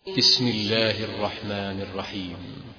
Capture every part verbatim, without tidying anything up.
بسم الله الرحمن الرحيم.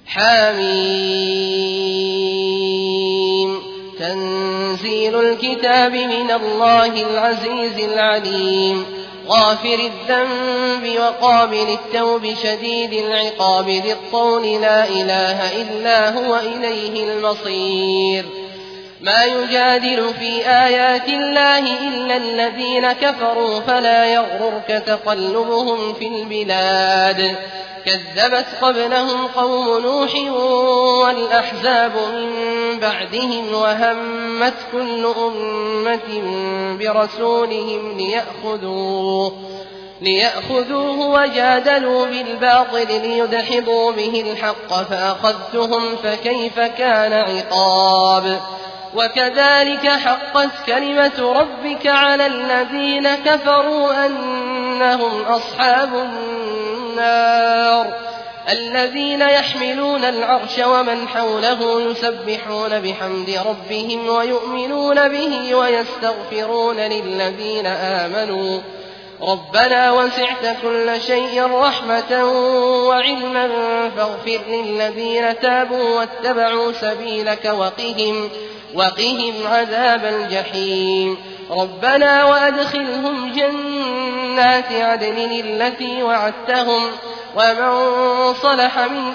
حميم. تنزيل الكتاب من الله العزيز العليم، غافر الذنب وقابل التوب شديد العقاب ذي الطول لا إله إلا هو إليه المصير. ما يجادل في آيات الله إلا الذين كفروا فلا يغررك تقلبهم في البلاد. كذبت قبلهم قوم نوح والأحزاب من بعدهم وهمت كل أمة برسولهم ليأخذوه ليأخذوه وجادلوا بالباطل ليدحضوا به الحق فأخذتهم فكيف كان عقاب. وكذلك حقت كلمة ربك على الذين كفروا أنهم أصحاب النار. الذين يحملون العرش ومن حوله يسبحون بحمد ربهم ويؤمنون به ويستغفرون للذين آمنوا ربنا وسعت كل شيء رحمة وعلما فاغفر للذين تابوا واتبعوا سبيلك وقهم وقهم عذاب الجحيم. ربنا وأدخلهم جنات عدن التي وعدتهم ومن صلح من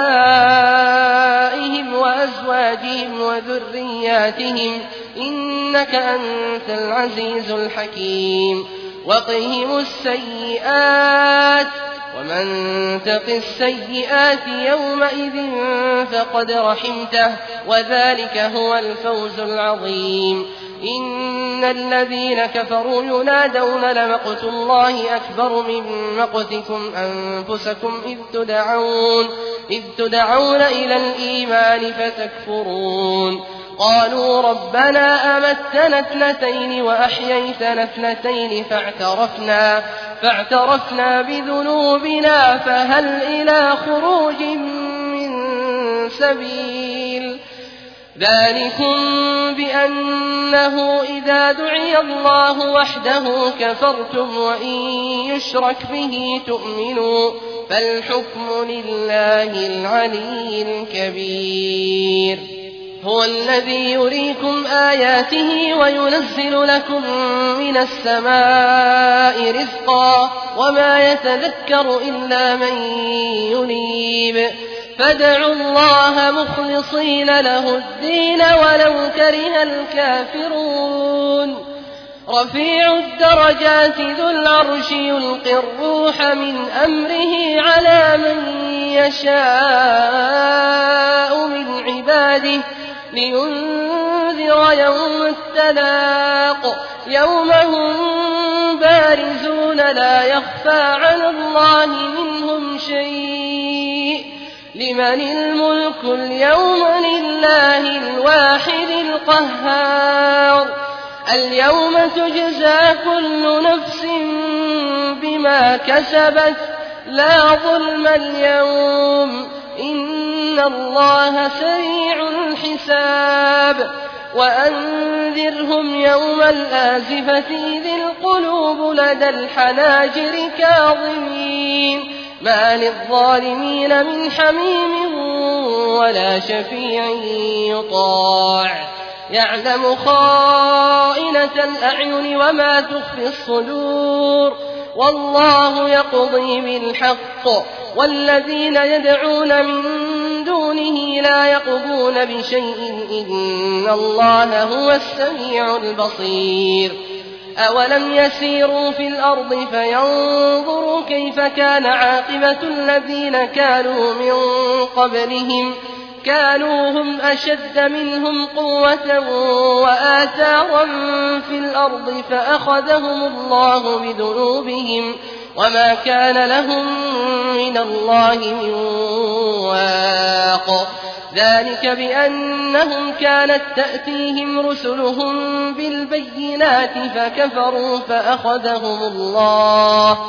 آبائهم وأزواجهم وذرياتهم إنك أنت العزيز الحكيم. وقهم السيئات ومن تق السيئات يومئذ فقد رحمته وذلك هو الفوز العظيم. إن الذين كفروا ينادون لمقت الله أكبر من مقتكم أنفسكم إذ تدعون, إذ تدعون إلى الإيمان فتكفرون. قالوا ربنا أمتنا اثنتين وأحييتنا اثنتين فاعترفنا, فاعترفنا بذنوبنا فهل إلى خروج من سبيل. ذلكم بأنه إذا دعي الله وحده كفرتم وإن يشرك به تؤمنوا فالحكم لله العلي الكبير. هو الذي يريكم آياته وينزل لكم من السماء رزقا وما يتذكر إلا من ينيب. فادعوا الله مخلصين له الدين ولو كره الكافرون. رفيع الدرجات ذو العرش يلقي الروح من أمره على من يشاء من عباده لينذر يوم التلاق يوم هم بارزون لا يخفى على الله منهم شيء. لمن الملك اليوم لله الواحد القهار. اليوم تجزى كل نفس بما كسبت لا ظلم اليوم إن الله سريع الحساب. وأنذرهم يوم الآزفة إذ القلوب لدى الحناجر كاظمين ما للظالمين من حميم ولا شفيع يطاع. يعلم خائنة الأعين وما تخفي الصدور والله يقضي بالحق والذين يدعون من دونه لا يقضون بشيء إن الله هو السميع البصير. أولم يسيروا في الأرض فينظروا كيف كان عاقبة الذين كانوا من قبلهم كانوا هم أشد منهم قوة وآثارا في الأرض فأخذهم الله بذنوبهم وما كان لهم من الله من واق. ذلك بأنهم كانت تأتيهم رسلهم بالبينات فكفروا فأخذهم الله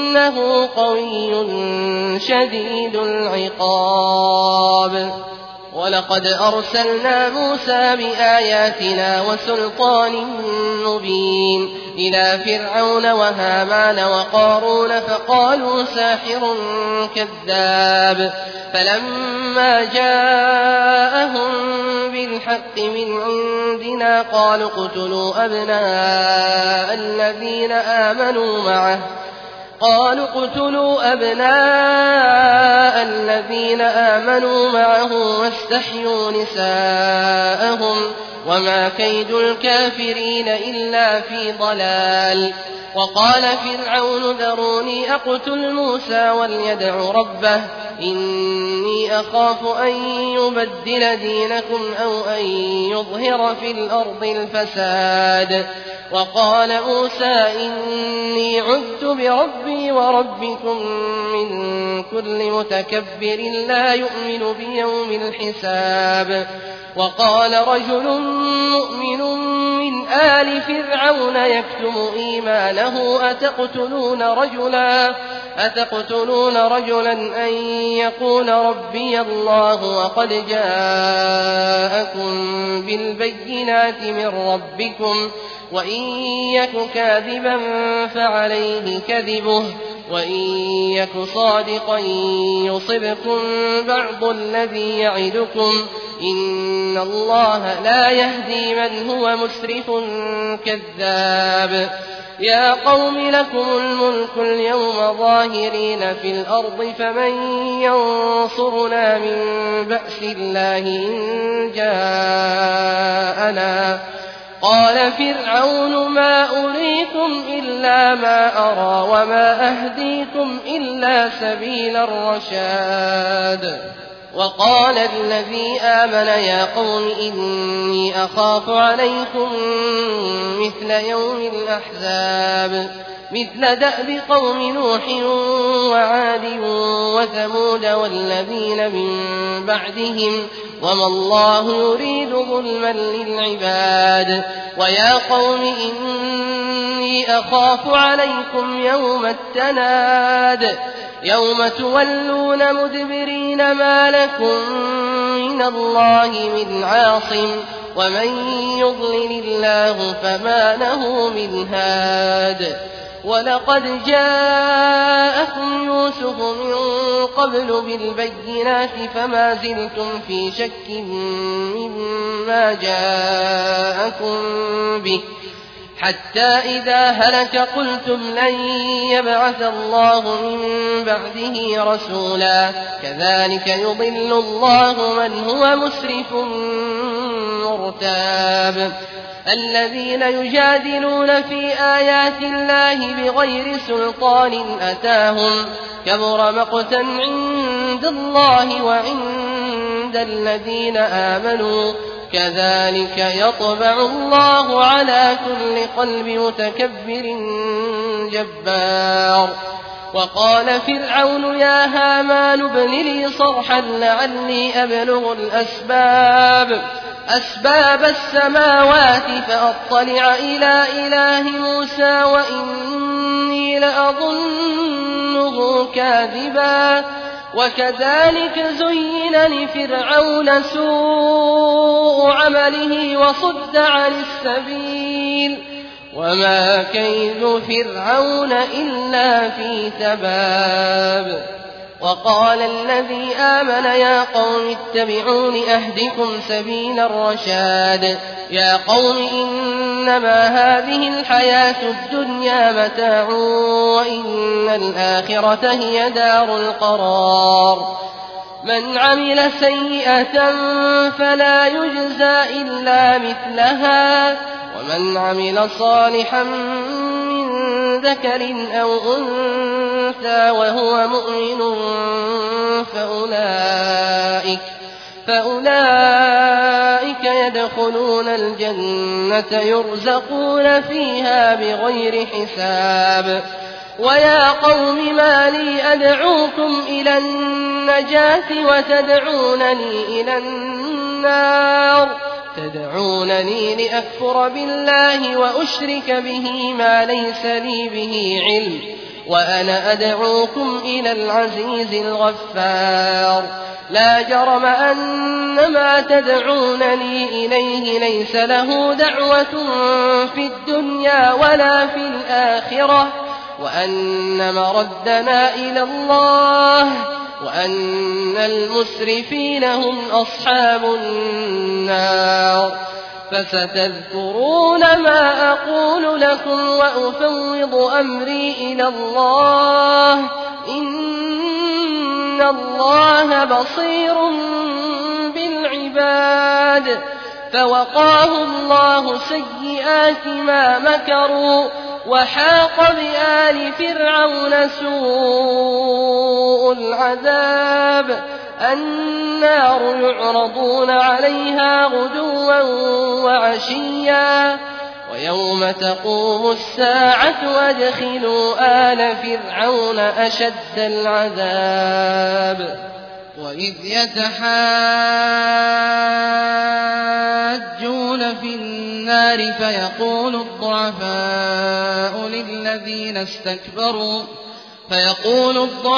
إنه قوي شديد العقاب. ولقد أرسلنا موسى بآياتنا وسلطان مبين إلى فرعون وهامان وقارون فقالوا ساحر كذاب فلما جاءهم بالحق من عندنا قالوا اقتلوا أبناء الذين آمنوا معه قالوا اقتلوا أبناء الذين آمنوا معه واستحيوا نساءهم وما كيد الكافرين إلا في ضلال. وقال فرعون ذروني أقتل موسى وليدع ربه إني أخاف أن يبدل دينكم أو أن يظهر في الأرض الفساد. وقال موسى إني عذت بربي وربكم من كل متكبر لا يؤمن بيوم الحساب. وقال رجل مؤمن من آل فرعون يكتم إيمانه أتقتلون رجلا أتقتلون رجلا أن يقول ربي الله وقد جاءكم بالبينات من ربكم وإن يك كاذبا فعليه كذبه وإن يك صادقا يصبكم بعض الذي يعدكم إن الله لا يهدي من هو مسرف كذاب. يا قوم لكم الملك اليوم ظاهرين في الأرض فمن ينصرنا من بأس الله إن جاءنا. قال فرعون ما أريكم إلا ما أرى وما أهديكم إلا سبيل الرشاد. وقال الذي آمن يا قوم إني أخاف عليكم مثل يوم الأحزاب مثل دأب قوم نوح وعاد وثمود والذين من بعدهم وما الله يريد ظلما للعباد. ويا قوم إني أخاف عليكم يوم التناد يوم تولون مدبرين ما لكم من الله من عاصم ومن يضلل الله فما له من هاد. ولقد جاءكم يوسف من قبل بالبينات فما زلتم في شك مما جاءكم به حتى إذا هلك قلتم لن يبعث الله من بعده رسولا كذلك يضل الله من هو مسرف مرتاب. الذين يجادلون في آيات الله بغير سلطان أتاهم كبر مقتا عند الله وعند الذين آمنوا كذلك يطبع الله على كل قلب متكبر جبار. وقال فرعون يا هامان ابن لي صرحا لعلي أبلغ الأسباب أسباب السماوات فأطلع إلى إله موسى وإني لأظنه كاذبا. وكذلك زين لفرعون سوء عمله وصد عن السبيل وما كيد فرعون إلا في تباب. وقال الذي آمن يا قوم اتبعون أهدكم سبيل الرشاد. يا قوم إنما هذه الحياة الدنيا متاع وإن الآخرة هي دار القرار. من عمل سيئة فلا يجزى إلا مثلها ومن عمل صالحا من ذكر أو أنثى وهو مؤمن فأولئك, فأولئك يدخلون الجنة يرزقون فيها بغير حساب. ويا قوم ما لي أدعوكم إلى النجاة وتدعونني إلى النار تدعونني لأكفر بالله وأشرك به ما ليس لي به علم وأنا أدعوكم إلى العزيز الغفار لا جرم أن ما تدعونني إليه ليس له دعوة في الدنيا ولا في الآخرة وأن مردنا إلى الله وأن المسرفين هم أصحاب النار فستذكرون ما أقول لكم وأفوض أمري إلى الله إن الله بصير بالعباد فوقاه الله سيئات ما مكروا وحاق بآل فرعون سوء العذاب النار يعرضون عليها غدوا وعشيا ويوم تقوم الساعة أدخلوا آل فرعون أشد العذاب وإذ يتحاجون في النار فيقول الضعفاء للذين استكبروا فيقول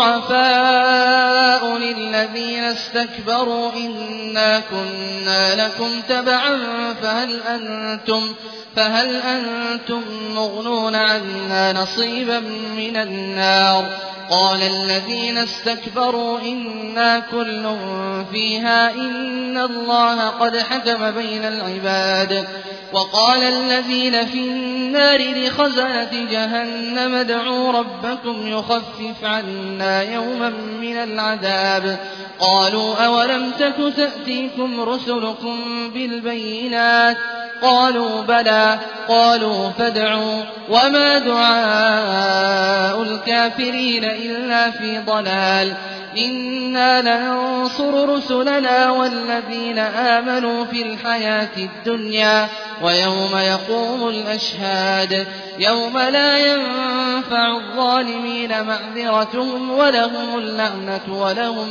الضعفاء للذين استكبروا إنا كنا لكم تبعا فهل أنتم فهل أنتم مغنون عنا نصيبا من النار قال الذين استكبروا إنا كل فيها إن الله قد حكم بين العباد وقال الذين في النار لخزنة جهنم ادعوا ربكم يخفف عنا يوما من العذاب قالوا أولم تك تأتيكم رسلكم بالبينات قالوا بلى قالوا فادعوا وما دعاء الكافرين إلا في ضلال إنا لننصر رسلنا والذين آمنوا في الحياة الدنيا ويوم يقوم الأشهاد يوم لا ينفع الظالمين معذرتهم ولهم اللعنة ولهم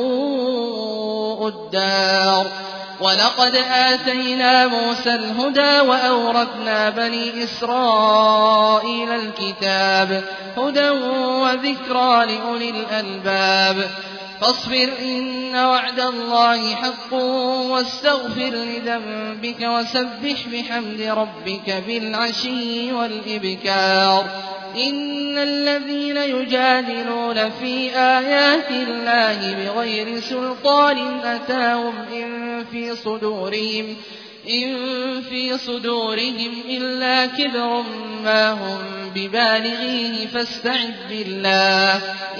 سوء الدار ولقد آتينا موسى الهدى وأورثنا بني إسرائيل الكتاب هدى وذكرى لأولي الألباب فاصبر إن وعد الله حق واستغفر لذنبك وسبح بحمد ربك بالعشي والإبكار إن الذين يجادلون في آيات الله بغير سلطان أتاهم إن في صدورهم إن في صدورهم إلا كبر ما هم ببالغيه فاستعذ بالله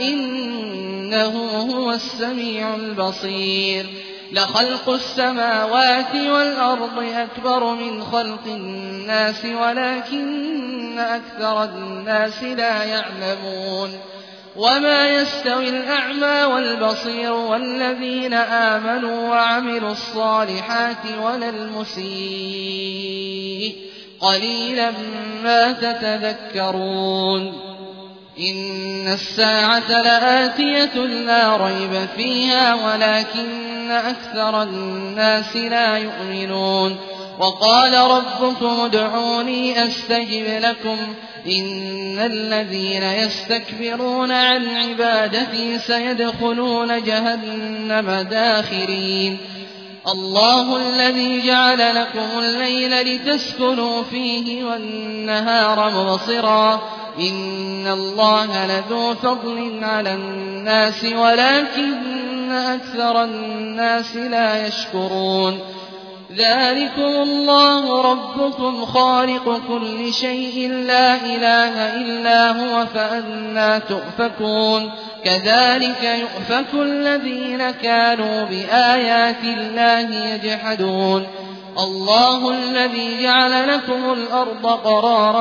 إنه هو السميع البصير لخلق السماوات والأرض أكبر من خلق الناس ولكن أكثر الناس لا يعلمون وما يستوي الأعمى والبصير والذين آمنوا وعملوا الصالحات ولا المسيء قليلا ما تتذكرون إن الساعة لآتية لا ريب فيها ولكن أكثر الناس لا يؤمنون وقال ربكم ادعوني أستجب لكم إن الذين يستكبرون عن عبادتي سيدخلون جهنم داخرين الله الذي جعل لكم الليل لتسكنوا فيه والنهار مبصرا إن الله لذو فضل على الناس ولكن أكثر الناس لا يشكرون ذلكم الله ربكم خالق كل شيء لا إله إلا هو فأنى تؤفكون كذلك يؤفك الذين كانوا بآيات الله يجحدون الله الذي جعل لكم الأرض قرارا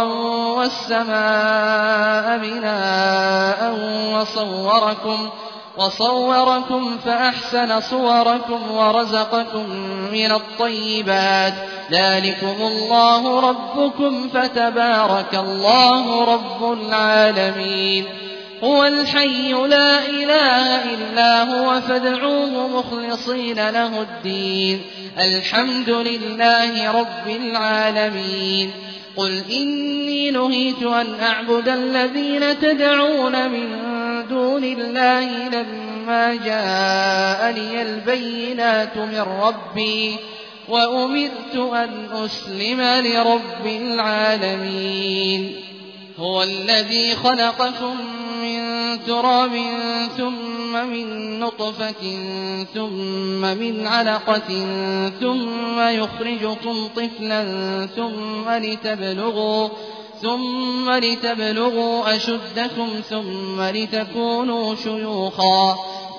والسماء بناء وصوركم وصوركم فأحسن صوركم ورزقكم من الطيبات ذلكم الله ربكم فتبارك الله رب العالمين هو الحي لا إله إلا هو فادعوه مخلصين له الدين الحمد لله رب العالمين قل إني نهيت أن أعبد الذين تدعون من دون الله لما جاءني البينات من ربي وأمرت أن أسلم لرب العالمين. هو الذي خلقكم من تراب ثم من نطفة ثم من علقة ثم يخرجكم طفلا ثم لتبلغوا ثم لتبلغوا أشدكم ثم لتكونوا شيوخا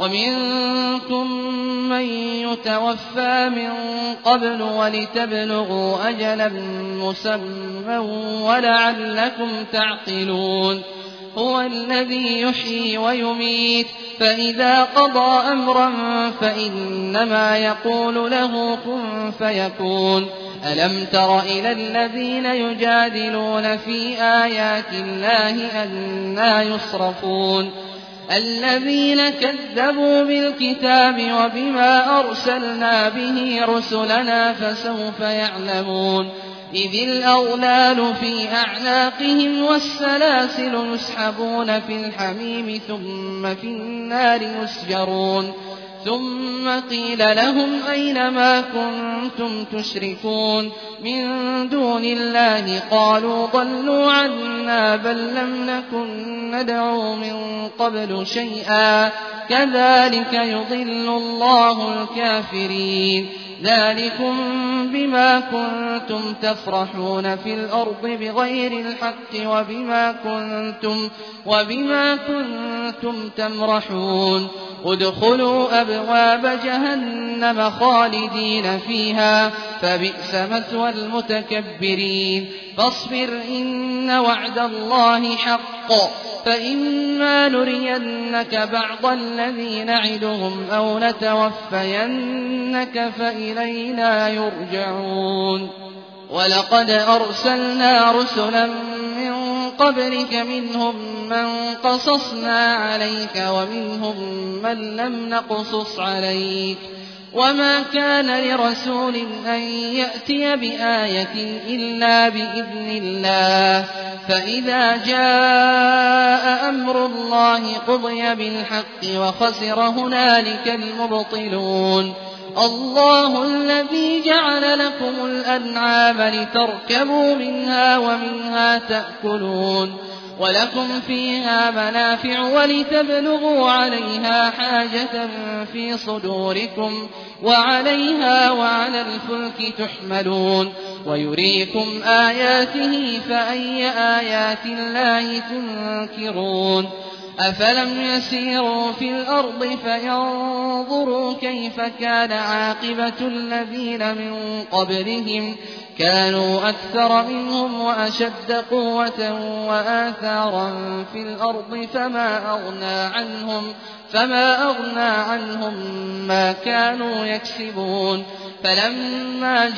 ومنكم من يتوفى من قبل ولتبلغوا أجلا مسمى ولعلكم تعقلون. هو الذي يحيي ويميت فإذا قضى أمرا فإنما يقول له كن فيكون. ألم تر إلى الذين يجادلون في آيات الله أنى يصرفون الذين كذبوا بالكتاب وبما أرسلنا به رسلنا فسوف يعلمون. إذ الأغلال في أعناقهم والسلاسل يسحبون في الحميم ثم في النار يسجرون. ثم قيل لهم أين ما كنتم تشركون من دون الله قالوا ضلوا عنا بل لم نكن ندعو من قبل شيئا كذلك يضل الله الكافرين. ذلكم بما كنتم تفرحون في الأرض بغير الحق وبما كنتم, وبما كنتم تمرحون. ادخلوا أبواب جهنم خالدين فيها فبئس مثوى المتكبرين. فاصبر إن وعد الله حق فإما نرينك بعض الذي نعدهم أو نتوفينك فإلينا يرجعون. ولقد أرسلنا رسلا من قبلك منهم من قصصنا عليك ومنهم من لم نقصص عليك وما كان لرسول أن يأتي بآية إلا بإذن الله فإذا جاء أمر الله قضي بالحق وخسر هنالك المبطلون. الله الذي جعل لكم الأنعام لتركبوا منها ومنها تأكلون ولكم فيها منافع ولتبلغوا عليها حاجة في صدوركم وعليها وعلى الفلك تحملون ويريكم آياته فأي آيات الله تنكرون. أفلم يسيروا في الأرض فينظروا كيف كان عاقبة الذين من قبلهم كانوا أكثر منهم وأشد قوة وآثارا في الأرض فما أغنى عنهم فما أغنى عنهم ما كانوا يكسبون. فلما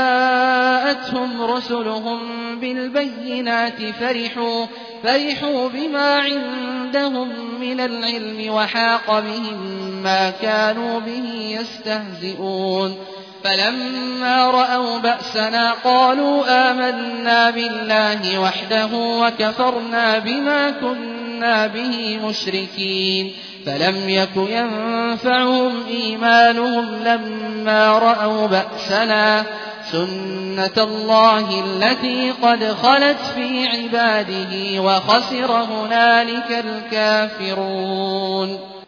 جاءتهم رسلهم بالبينات فرحوا فرحوا بما عندهم من العلم وحاق بهم ما كانوا به يستهزئون. فلما رأوا بأسنا قالوا آمنا بالله وحده وكفرنا بما كنا به مشركين. فلم يك ينفعهم إيمانهم لما رأوا بأسنا سنة الله التي قد خلت في عباده وخسر هنالك الكافرون.